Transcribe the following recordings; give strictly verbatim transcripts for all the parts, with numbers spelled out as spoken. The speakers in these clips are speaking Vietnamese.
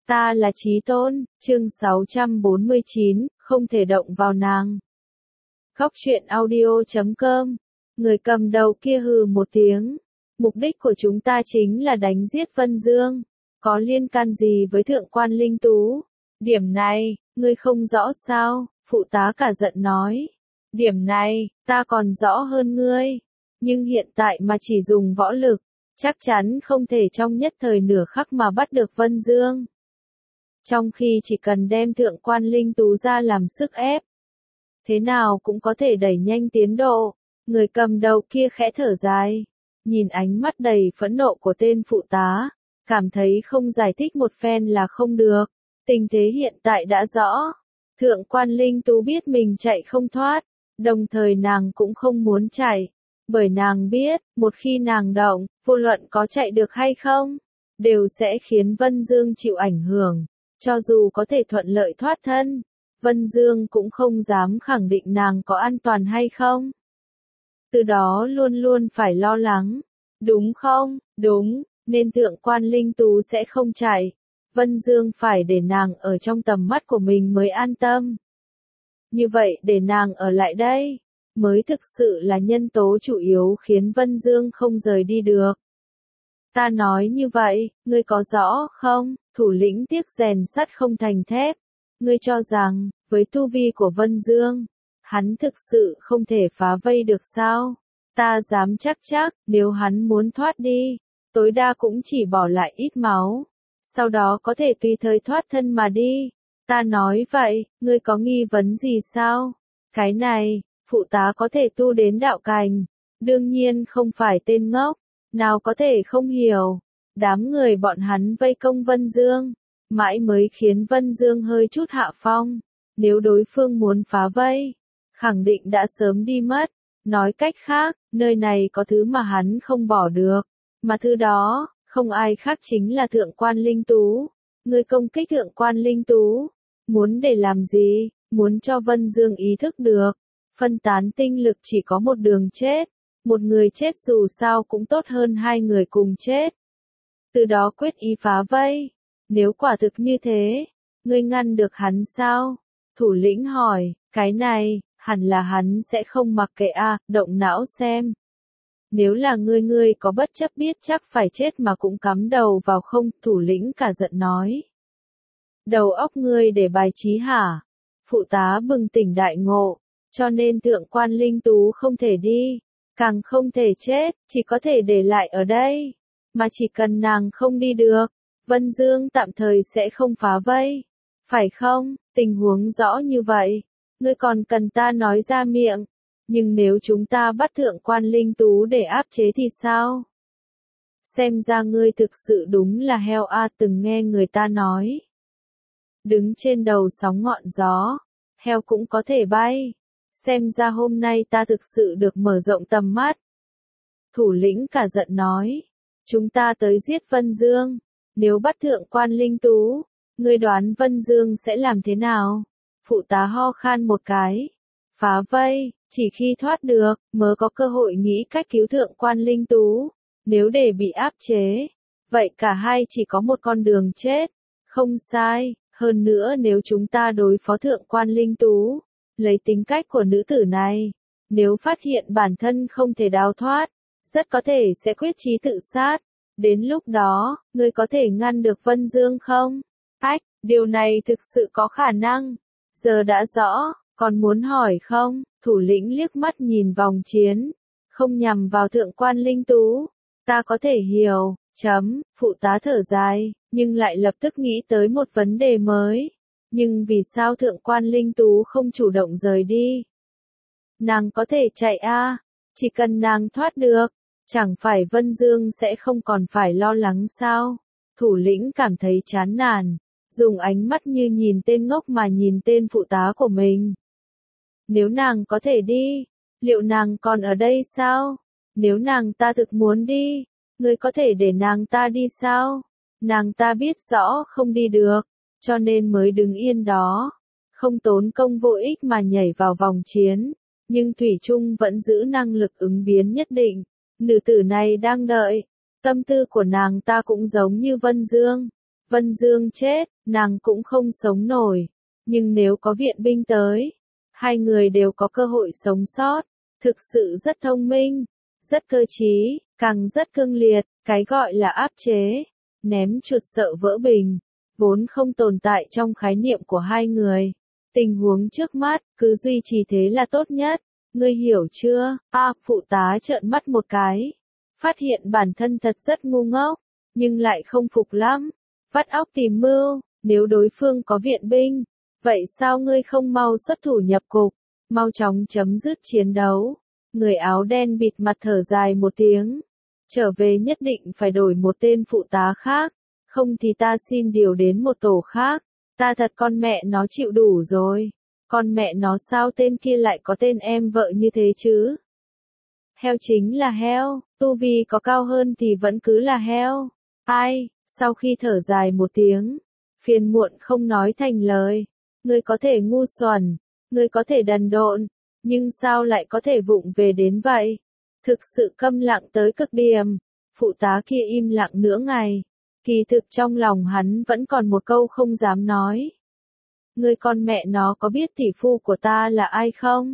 Ta là Chí Tôn, chương sáu trăm bốn mươi chín, không thể động vào nàng. Góc truyện audio chấm com. Người cầm đầu kia hừ một tiếng. Mục đích của chúng ta chính là đánh giết Vân Dương. Có liên can gì với thượng quan Linh Tú? Điểm này, ngươi không rõ sao? Phụ tá cả giận nói. Điểm này, ta còn rõ hơn ngươi. Nhưng hiện tại mà chỉ dùng võ lực, chắc chắn không thể trong nhất thời nửa khắc mà bắt được Vân Dương. Trong khi chỉ cần đem thượng quan Linh Tú ra làm sức ép, thế nào cũng có thể đẩy nhanh tiến độ. Người cầm đầu kia khẽ thở dài, nhìn ánh mắt đầy phẫn nộ của tên phụ tá, cảm thấy không giải thích một phen là không được. Tình thế hiện tại đã rõ, thượng quan Linh Tú biết mình chạy không thoát, đồng thời nàng cũng không muốn chạy, bởi nàng biết, một khi nàng động, vô luận có chạy được hay không, đều sẽ khiến Vân Dương chịu ảnh hưởng. Cho dù có thể thuận lợi thoát thân, Vân Dương cũng không dám khẳng định nàng có an toàn hay không. Từ đó luôn luôn phải lo lắng, đúng không? Đúng, nên thượng quan Linh Tú sẽ không chạy. Vân Dương phải để nàng ở trong tầm mắt của mình mới an tâm. Như vậy để nàng ở lại đây, mới thực sự là nhân tố chủ yếu khiến Vân Dương không rời đi được. Ta nói như vậy, ngươi có rõ không? Thủ lĩnh tiếc rèn sắt không thành thép. Ngươi cho rằng, với tu vi của Vân Dương, hắn thực sự không thể phá vây được sao? Ta dám chắc chắc, nếu hắn muốn thoát đi, tối đa cũng chỉ bỏ lại ít máu. Sau đó có thể tùy thời thoát thân mà đi. Ta nói vậy, ngươi có nghi vấn gì sao? Cái này, phụ tá có thể tu đến đạo cảnh. Đương nhiên không phải tên ngốc. Nào có thể không hiểu. Đám người bọn hắn vây công Vân Dương, mãi mới khiến Vân Dương hơi chút hạ phong. Nếu đối phương muốn phá vây, khẳng định đã sớm đi mất. Nói cách khác, nơi này có thứ mà hắn không bỏ được. Mà thứ đó, không ai khác chính là thượng quan Linh Tú. Người công kích thượng quan Linh Tú, muốn để làm gì? Muốn cho Vân Dương ý thức được, phân tán tinh lực chỉ có một đường chết. Một người chết dù sao cũng tốt hơn hai người cùng chết. Từ đó quyết ý phá vây. Nếu quả thực như thế, ngươi ngăn được hắn sao? Thủ lĩnh hỏi, cái này, hẳn là hắn sẽ không mặc kệ a, à, động não xem. Nếu là ngươi ngươi có bất chấp biết chắc phải chết mà cũng cắm đầu vào không? Thủ lĩnh cả giận nói. Đầu óc ngươi để bài trí hả? Phụ tá bừng tỉnh đại ngộ, cho nên thượng quan Linh Tú không thể đi. Càng không thể chết, chỉ có thể để lại ở đây. Mà chỉ cần nàng không đi được, Vân Dương tạm thời sẽ không phá vây. Phải không? Tình huống rõ như vậy. Ngươi còn cần ta nói ra miệng. Nhưng nếu chúng ta bắt thượng quan Linh Tú để áp chế thì sao? Xem ra ngươi thực sự đúng là heo a, từng nghe người ta nói. Đứng trên đầu sóng ngọn gió, heo cũng có thể bay. Xem ra hôm nay ta thực sự được mở rộng tầm mắt. Thủ lĩnh cả giận nói. Chúng ta tới giết Vân Dương. Nếu bắt thượng quan Linh Tú, ngươi đoán Vân Dương sẽ làm thế nào? Phụ tá ho khan một cái. Phá vây, chỉ khi thoát được, mới có cơ hội nghĩ cách cứu thượng quan Linh Tú. Nếu để bị áp chế, vậy cả hai chỉ có một con đường chết. Không sai, hơn nữa nếu chúng ta đối phó thượng quan Linh Tú, lấy tính cách của nữ tử này, nếu phát hiện bản thân không thể đào thoát, rất có thể sẽ quyết chí tự sát. Đến lúc đó, ngươi có thể ngăn được Vân Dương không? Ách, điều này thực sự có khả năng. Giờ đã rõ, còn muốn hỏi không? Thủ lĩnh liếc mắt nhìn vòng chiến, không nhằm vào thượng quan Linh Tú. Ta có thể hiểu, chấm, phụ tá thở dài, nhưng lại lập tức nghĩ tới một vấn đề mới. Nhưng vì sao thượng quan Linh Tú không chủ động rời đi? Nàng có thể chạy a, à? Chỉ cần nàng thoát được, chẳng phải Vân Dương sẽ không còn phải lo lắng sao? Thủ lĩnh cảm thấy chán nản, dùng ánh mắt như nhìn tên ngốc mà nhìn tên phụ tá của mình. Nếu nàng có thể đi, liệu nàng còn ở đây sao? Nếu nàng ta thực muốn đi, ngươi có thể để nàng ta đi sao? Nàng ta biết rõ không đi được, cho nên mới đứng yên đó, không tốn công vô ích mà nhảy vào vòng chiến, nhưng thủy chung vẫn giữ năng lực ứng biến nhất định. Nữ tử này đang đợi, tâm tư của nàng ta cũng giống như Vân Dương, Vân Dương chết, nàng cũng không sống nổi. Nhưng nếu có viện binh tới, hai người đều có cơ hội sống sót. Thực sự rất thông minh, rất cơ trí, càng rất cương liệt, cái gọi là áp chế, ném chuột sợ vỡ bình, vốn không tồn tại trong khái niệm của hai người. Tình huống trước mắt, cứ duy trì thế là tốt nhất, ngươi hiểu chưa? A, phụ tá trợn mắt một cái, phát hiện bản thân thật rất ngu ngốc, nhưng lại không phục lắm, vắt óc tìm mưu, nếu đối phương có viện binh, vậy sao ngươi không mau xuất thủ nhập cục, mau chóng chấm dứt chiến đấu. Người áo đen bịt mặt thở dài một tiếng, trở về nhất định phải đổi một tên phụ tá khác, không thì ta xin điều đến một tổ khác, ta thật con mẹ nó chịu đủ rồi, con mẹ nó sao tên kia lại có tên em vợ như thế chứ? Heo chính là heo, tu vi có cao hơn thì vẫn cứ là heo. Ai, sau khi thở dài một tiếng, phiền muộn không nói thành lời, ngươi có thể ngu xuẩn, ngươi có thể đần độn, nhưng sao lại có thể vụng về đến vậy? Thực sự câm lặng tới cực điểm, phụ tá kia im lặng nửa ngày, kỳ thực trong lòng hắn vẫn còn một câu không dám nói. Ngươi con mẹ nó có biết tỷ phu của ta là ai không?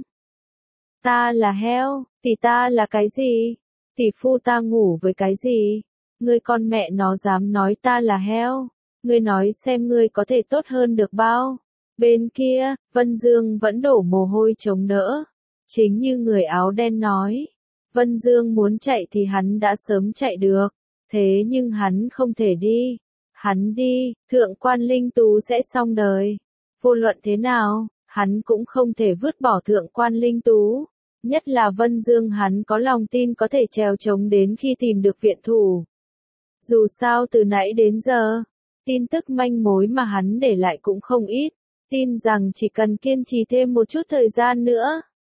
Ta là heo, tỷ ta là cái gì? Tỷ phu ta ngủ với cái gì? Ngươi con mẹ nó dám nói ta là heo? Ngươi nói xem ngươi có thể tốt hơn được bao? Bên kia, Vân Dương vẫn đổ mồ hôi chống đỡ. Chính như người áo đen nói, Vân Dương muốn chạy thì hắn đã sớm chạy được, thế nhưng hắn không thể đi. Hắn đi, thượng quan Linh Tú sẽ xong đời. Vô luận thế nào, hắn cũng không thể vứt bỏ thượng quan Linh Tú. Nhất là Vân Dương hắn có lòng tin có thể trèo trống đến khi tìm được viện thủ. Dù sao từ nãy đến giờ, tin tức manh mối mà hắn để lại cũng không ít, tin rằng chỉ cần kiên trì thêm một chút thời gian nữa,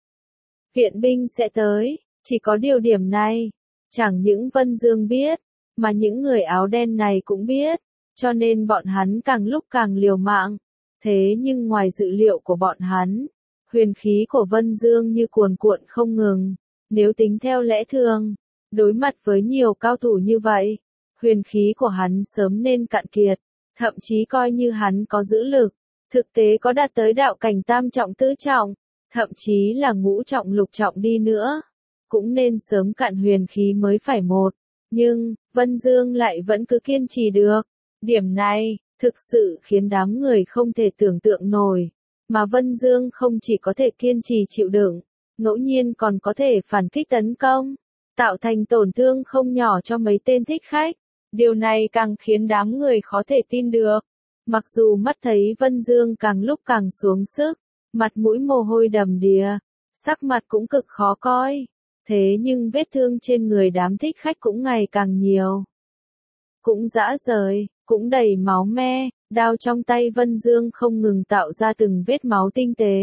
viện binh sẽ tới. Chỉ có điều điểm này, chẳng những Vân Dương biết, mà những người áo đen này cũng biết, cho nên bọn hắn càng lúc càng liều mạng. Thế nhưng ngoài dự liệu của bọn hắn, huyền khí của Vân Dương như cuồn cuộn không ngừng. Nếu tính theo lẽ thường, đối mặt với nhiều cao thủ như vậy, huyền khí của hắn sớm nên cạn kiệt, thậm chí coi như hắn có giữ lực, thực tế có đạt tới đạo cảnh tam trọng tứ trọng, thậm chí là ngũ trọng lục trọng đi nữa, cũng nên sớm cạn huyền khí mới phải một. Nhưng, Vân Dương lại vẫn cứ kiên trì được. Điểm này, thực sự khiến đám người không thể tưởng tượng nổi. Mà Vân Dương không chỉ có thể kiên trì chịu đựng, ngẫu nhiên còn có thể phản kích tấn công, tạo thành tổn thương không nhỏ cho mấy tên thích khách. Điều này càng khiến đám người khó thể tin được. Mặc dù mắt thấy Vân Dương càng lúc càng xuống sức, mặt mũi mồ hôi đầm đìa, sắc mặt cũng cực khó coi. Thế nhưng vết thương trên người đám thích khách cũng ngày càng nhiều. Cũng rã rời, cũng đầy máu me, đao trong tay Vân Dương không ngừng tạo ra từng vết máu tinh tế.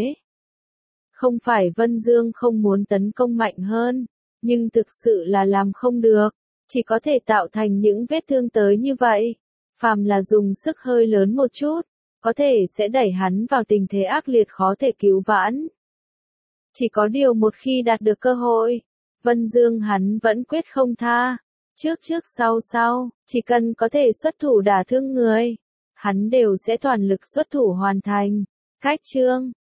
Không phải Vân Dương không muốn tấn công mạnh hơn, nhưng thực sự là làm không được, chỉ có thể tạo thành những vết thương tới như vậy. Phàm là dùng sức hơi lớn một chút, có thể sẽ đẩy hắn vào tình thế ác liệt khó thể cứu vãn. Chỉ có điều một khi đạt được cơ hội, Vân Dương hắn vẫn quyết không tha. Trước trước sau sau, chỉ cần có thể xuất thủ đả thương người, hắn đều sẽ toàn lực xuất thủ hoàn thành. Cách chương